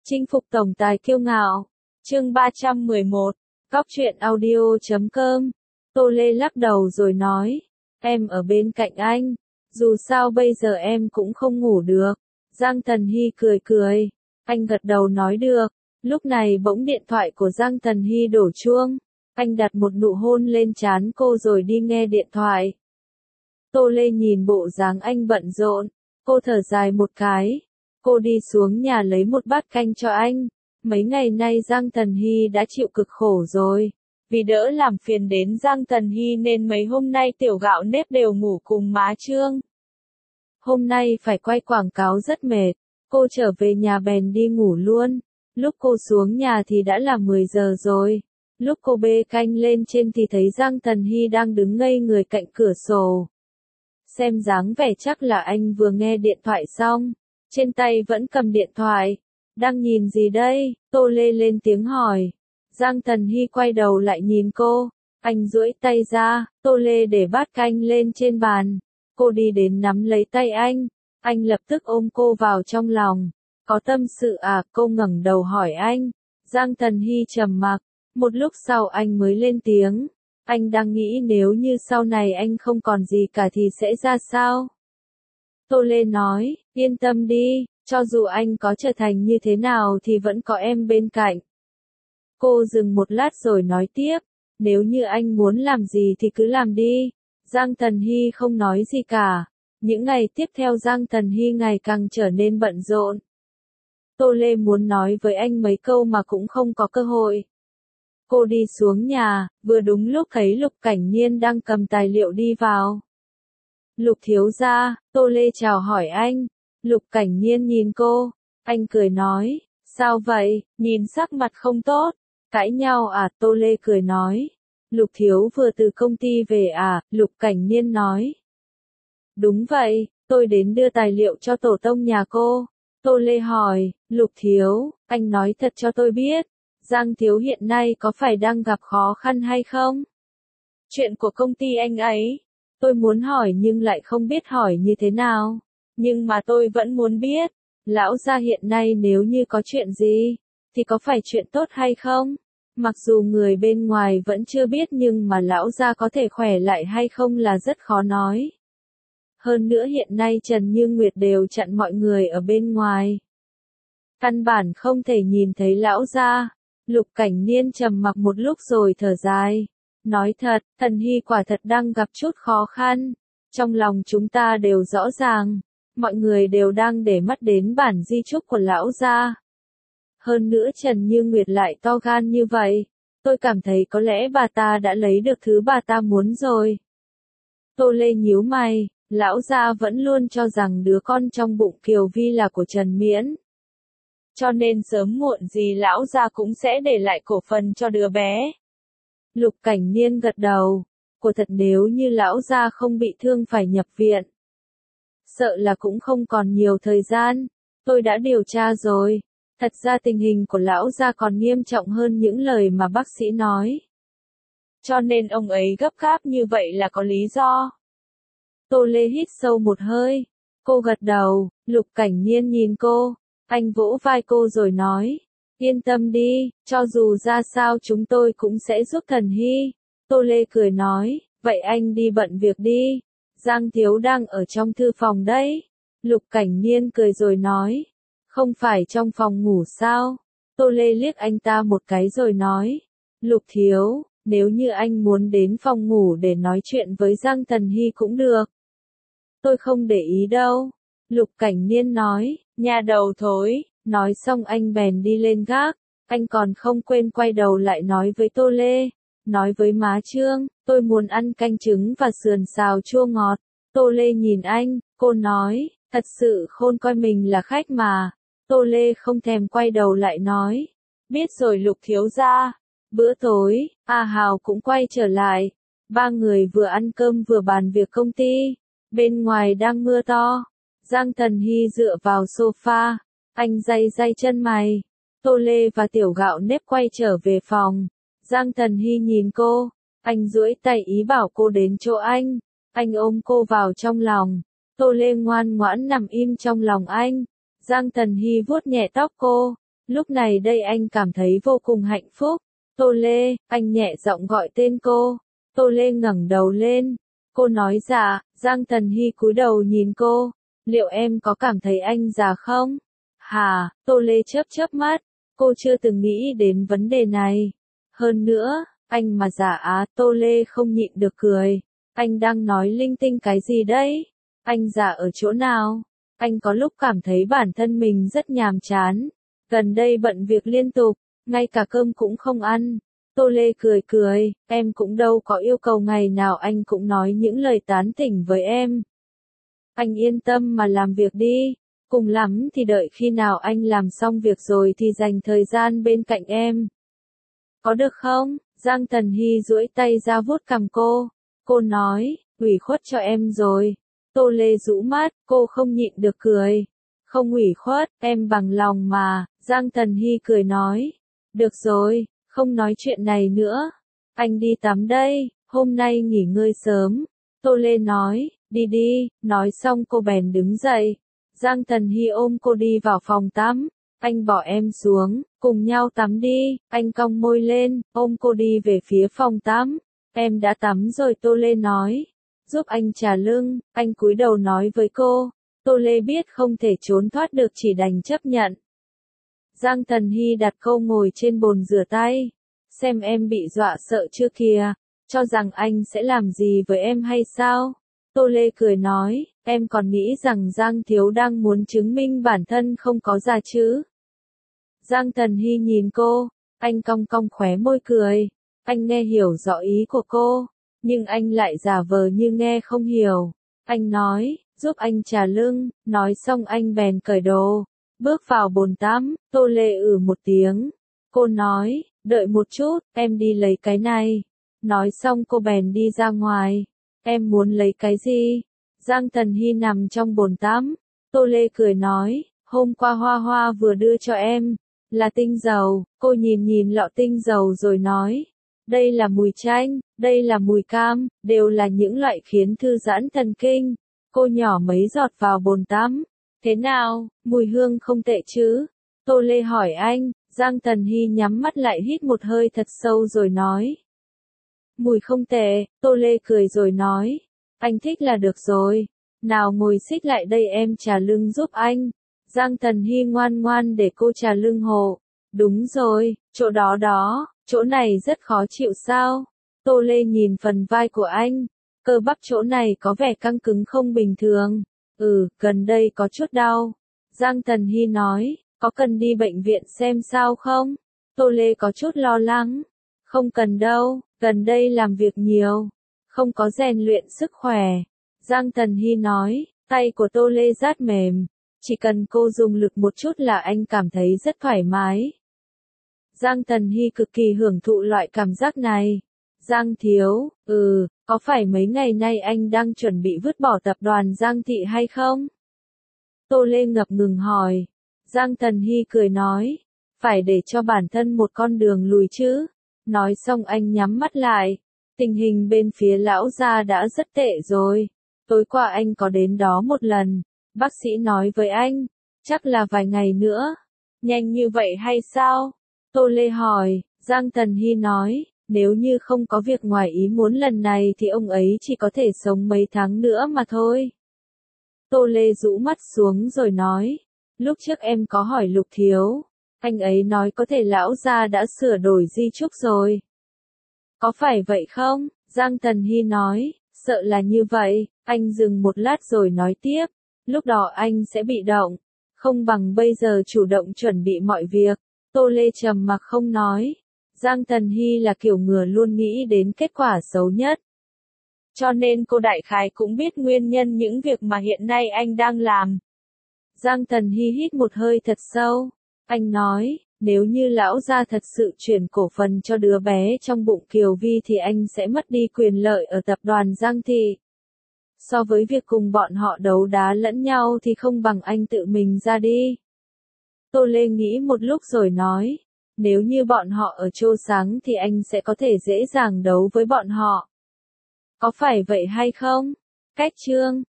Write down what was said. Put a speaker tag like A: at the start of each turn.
A: Chinh phục tổng tài kiêu ngạo. Chương 311. Cóc truyện audio.com. Tô Lê lắc đầu rồi nói, em ở bên cạnh anh, dù sao bây giờ em cũng không ngủ được. Giang Tần Hy cười cười, anh gật đầu nói được. Lúc này bỗng điện thoại của Giang Tần Hy đổ chuông, anh đặt một nụ hôn lên trán cô rồi đi nghe điện thoại. Tô Lê nhìn bộ dáng anh bận rộn, cô thở dài một cái. Cô đi xuống nhà lấy một bát canh cho anh. Mấy ngày nay Giang Tần Hy đã chịu cực khổ rồi. Vì đỡ làm phiền đến Giang Tần Hy nên mấy hôm nay Tiểu Gạo Nếp đều ngủ cùng má Trương. Hôm nay phải quay quảng cáo rất mệt, cô trở về nhà bèn đi ngủ luôn. Lúc cô xuống nhà thì đã là 10 giờ rồi. Lúc cô bê canh lên trên thì thấy Giang Tần Hy đang đứng ngây người cạnh cửa sổ. Xem dáng vẻ chắc là anh vừa nghe điện thoại xong, trên tay vẫn cầm điện thoại. Đang nhìn gì đây? Tô Lê lên tiếng hỏi. Giang Tần Hy quay đầu lại nhìn cô, anh duỗi tay ra, Tô Lê để bát canh lên trên bàn. Cô đi đến nắm lấy tay anh lập tức ôm cô vào trong lòng. Có tâm sự à? Cô ngẩng đầu hỏi anh. Giang Tần Hy trầm mặc, một lúc sau anh mới lên tiếng. Anh đang nghĩ nếu như sau này anh không còn gì cả thì sẽ ra sao? Tô Lê nói, yên tâm đi, cho dù anh có trở thành như thế nào thì vẫn có em bên cạnh. Cô dừng một lát rồi nói tiếp, nếu như anh muốn làm gì thì cứ làm đi. Giang Tần Hy không nói gì cả. Những ngày tiếp theo Giang Tần Hy ngày càng trở nên bận rộn. Tô Lê muốn nói với anh mấy câu mà cũng không có cơ hội. Cô đi xuống nhà, vừa đúng lúc thấy Lục Cảnh Nhiên đang cầm tài liệu đi vào. Lục thiếu gia, Tô Lê chào hỏi anh. Lục Cảnh Nhiên nhìn cô, anh cười nói, sao vậy, nhìn sắc mặt không tốt, cãi nhau à? Tô Lê cười nói, Lục thiếu vừa từ công ty về à? Lục Cảnh Nhiên nói, đúng vậy, tôi đến đưa tài liệu cho tổ tông nhà cô. Tô Lê hỏi, Lục thiếu, anh nói thật cho tôi biết, Giang thiếu hiện nay có phải đang gặp khó khăn hay không? Chuyện của công ty anh ấy, tôi muốn hỏi nhưng lại không biết hỏi như thế nào. Nhưng mà tôi vẫn muốn biết, lão gia hiện nay nếu như có chuyện gì, thì có phải chuyện tốt hay không? Mặc dù người bên ngoài vẫn chưa biết nhưng mà lão gia có thể khỏe lại hay không là rất khó nói. Hơn nữa hiện nay Trần Như Nguyệt đều chặn mọi người ở bên ngoài. Căn bản không thể nhìn thấy lão gia. Lục Cảnh Niên trầm mặc một lúc rồi thở dài. Nói thật, Tần Hy quả thật đang gặp chút khó khăn. Trong lòng chúng ta đều rõ ràng. Mọi người đều đang để mắt đến bản di chúc của lão gia. Hơn nữa Trần Như Nguyệt lại to gan như vậy. Tôi cảm thấy có lẽ bà ta đã lấy được thứ bà ta muốn rồi. Tô Lê nhíu mày, lão gia vẫn luôn cho rằng đứa con trong bụng Kiều Vi là của Trần Miễn. Cho nên sớm muộn gì lão gia cũng sẽ để lại cổ phần cho đứa bé. Lục Cảnh Niên gật đầu. Quả thật nếu như lão gia không bị thương phải nhập viện, sợ là cũng không còn nhiều thời gian. Tôi đã điều tra rồi. Thật ra tình hình của lão gia còn nghiêm trọng hơn những lời mà bác sĩ nói. Cho nên ông ấy gấp gáp như vậy là có lý do. Tô Lê hít sâu một hơi. Cô gật đầu. Lục Cảnh Niên nhìn cô. Anh vỗ vai cô rồi nói. Yên tâm đi, cho dù ra sao chúng tôi cũng sẽ giúp Tần Hy. Tô Lê cười nói. Vậy anh đi bận việc đi. Giang thiếu đang ở trong thư phòng đấy. Lục Cảnh Niên cười rồi nói. Không phải trong phòng ngủ sao? Tô Lê liếc anh ta một cái rồi nói. Lục thiếu, nếu như anh muốn đến phòng ngủ để nói chuyện với Giang Tần Hy cũng được. Tôi không để ý đâu. Lục Cảnh Niên nói. Nhà đầu thối. Nói xong anh bèn đi lên gác. Anh còn không quên quay đầu lại nói với Tô Lê. Nói với má Trương, tôi muốn ăn canh trứng và sườn xào chua ngọt. Tô Lê nhìn anh, cô nói, thật sự khôn coi mình là khách mà. Tô Lê không thèm quay đầu lại nói. Biết rồi Lục thiếu gia. Bữa tối, A Hào cũng quay trở lại. Ba người vừa ăn cơm vừa bàn việc công ty. Bên ngoài đang mưa to. Giang Tần Hy dựa vào sofa. Anh day day chân mày. Tô Lê và Tiểu Gạo Nếp quay trở về phòng. Giang Tần Hy nhìn cô. Anh duỗi tay ý bảo cô đến chỗ anh. Anh ôm cô vào trong lòng. Tô Lê ngoan ngoãn nằm im trong lòng anh. Giang Tần Hy vuốt nhẹ tóc cô. Lúc này đây anh cảm thấy vô cùng hạnh phúc. Tô Lê, anh nhẹ giọng gọi tên cô. Tô Lê ngẩng đầu lên. Cô nói dạ, Giang Tần Hy cúi đầu nhìn cô. Liệu em có cảm thấy anh già không? Hả, Tô Lê chớp chớp mắt. Cô chưa từng nghĩ đến vấn đề này. Hơn nữa, anh mà già á, Tô Lê không nhịn được cười. Anh đang nói linh tinh cái gì đấy? Anh già ở chỗ nào? Anh có lúc cảm thấy bản thân mình rất nhàm chán. Gần đây bận việc liên tục, ngay cả cơm cũng không ăn. Tô Lê cười cười, em cũng đâu có yêu cầu ngày nào anh cũng nói những lời tán tỉnh với em. Anh yên tâm mà làm việc đi, cùng lắm thì đợi khi nào anh làm xong việc rồi thì dành thời gian bên cạnh em. Có được không? Giang Tần Hy duỗi tay ra vuốt cằm cô. Cô nói, ủy khuất cho em rồi. Tô Lê rũ mắt, cô không nhịn được cười. Không ủy khuất, em bằng lòng mà, Giang Tần Hy cười nói. Được rồi, không nói chuyện này nữa. Anh đi tắm đây, hôm nay nghỉ ngơi sớm. Tô Lê nói, đi đi, nói xong cô bèn đứng dậy. Giang Tần Hy ôm cô đi vào phòng tắm. Anh bỏ em xuống, cùng nhau tắm đi, anh cong môi lên, ôm cô đi về phía phòng tắm. Em đã tắm rồi, Tô Lê nói. Giúp anh chà lưng, anh cúi đầu nói với cô. Tô Lê biết không thể trốn thoát được chỉ đành chấp nhận. Giang Tần Hy đặt cô ngồi trên bồn rửa tay. Xem em bị dọa sợ chưa kìa, cho rằng anh sẽ làm gì với em hay sao? Tô Lê cười nói, em còn nghĩ rằng Giang Thiếu đang muốn chứng minh bản thân không có già chứ? Giang Tần Hy nhìn cô, anh cong cong khóe môi cười. Anh nghe hiểu rõ ý của cô, nhưng anh lại giả vờ như nghe không hiểu. Anh nói, giúp anh chà lưng, nói xong anh bèn cởi đồ, bước vào bồn tắm. Tô Lê một tiếng. Cô nói, đợi một chút, em đi lấy cái này. Nói xong cô bèn đi ra ngoài. Em muốn lấy cái gì? Giang Tần Hy nằm trong bồn tắm. Tô Lê cười nói, hôm qua Hoa Hoa vừa đưa cho em, là tinh dầu. Cô nhìn nhìn lọ tinh dầu rồi nói, đây là mùi chanh, đây là mùi cam, đều là những loại khiến thư giãn thần kinh. Cô nhỏ mấy giọt vào bồn tắm. Thế nào, mùi hương không tệ chứ? Tô Lê hỏi anh. Giang Tần Hy nhắm mắt lại hít một hơi thật sâu rồi nói. Mùi không tệ. Tô Lê cười rồi nói. Anh thích là được rồi. Nào ngồi xích lại đây em trà lưng giúp anh. Giang Tần Hy ngoan ngoan để cô trà lưng hộ. Đúng rồi, chỗ đó đó, chỗ này rất khó chịu sao? Tô Lê nhìn phần vai của anh. Cơ bắp chỗ này có vẻ căng cứng không bình thường. Gần đây có chút đau. Giang Tần Hy nói, có cần đi bệnh viện xem sao không? Tô Lê có chút lo lắng. Không cần đâu, gần đây làm việc nhiều, không có rèn luyện sức khỏe. Giang Tần Hy nói, tay của Tô Lê rát mềm. Chỉ cần cô dùng lực một chút là anh cảm thấy rất thoải mái. Giang Tần Hy cực kỳ hưởng thụ loại cảm giác này. Giang Thiếu, có phải mấy ngày nay anh đang chuẩn bị vứt bỏ tập đoàn Giang Thị hay không? Tô Lê ngập ngừng hỏi. Giang Tần Hy cười nói, phải để cho bản thân một con đường lùi chứ. Nói xong anh nhắm mắt lại. Tình hình bên phía lão gia đã rất tệ rồi. Tối qua anh có đến đó một lần. Bác sĩ nói với anh, chắc là vài ngày nữa. Nhanh như vậy hay sao? Tô Lê hỏi. Giang Tần Hy nói, nếu như không có việc ngoài ý muốn lần này thì ông ấy chỉ có thể sống mấy tháng nữa mà thôi. Tô Lê rũ mắt xuống rồi nói, lúc trước em có hỏi Lục Thiếu, anh ấy nói có thể lão gia đã sửa đổi di chúc rồi. Có phải vậy không? Giang Tần Hy nói, sợ là như vậy. Anh dừng một lát rồi nói tiếp, lúc đó anh sẽ bị động, không bằng bây giờ chủ động chuẩn bị mọi việc. Tô Lê trầm mặc không nói. Giang Tần Hy là kiểu người luôn nghĩ đến kết quả xấu nhất. Cho nên cô đại khái cũng biết nguyên nhân những việc mà hiện nay anh đang làm. Giang Tần Hy hít một hơi thật sâu. Anh nói, nếu như lão gia thật sự chuyển cổ phần cho đứa bé trong bụng Kiều Vi thì anh sẽ mất đi quyền lợi ở tập đoàn Giang Thị. So với việc cùng bọn họ đấu đá lẫn nhau thì không bằng anh tự mình ra đi. Tô Lê nghĩ một lúc rồi nói, nếu như bọn họ ở Châu Sáng thì anh sẽ có thể dễ dàng đấu với bọn họ. Có phải vậy hay không? Cách chương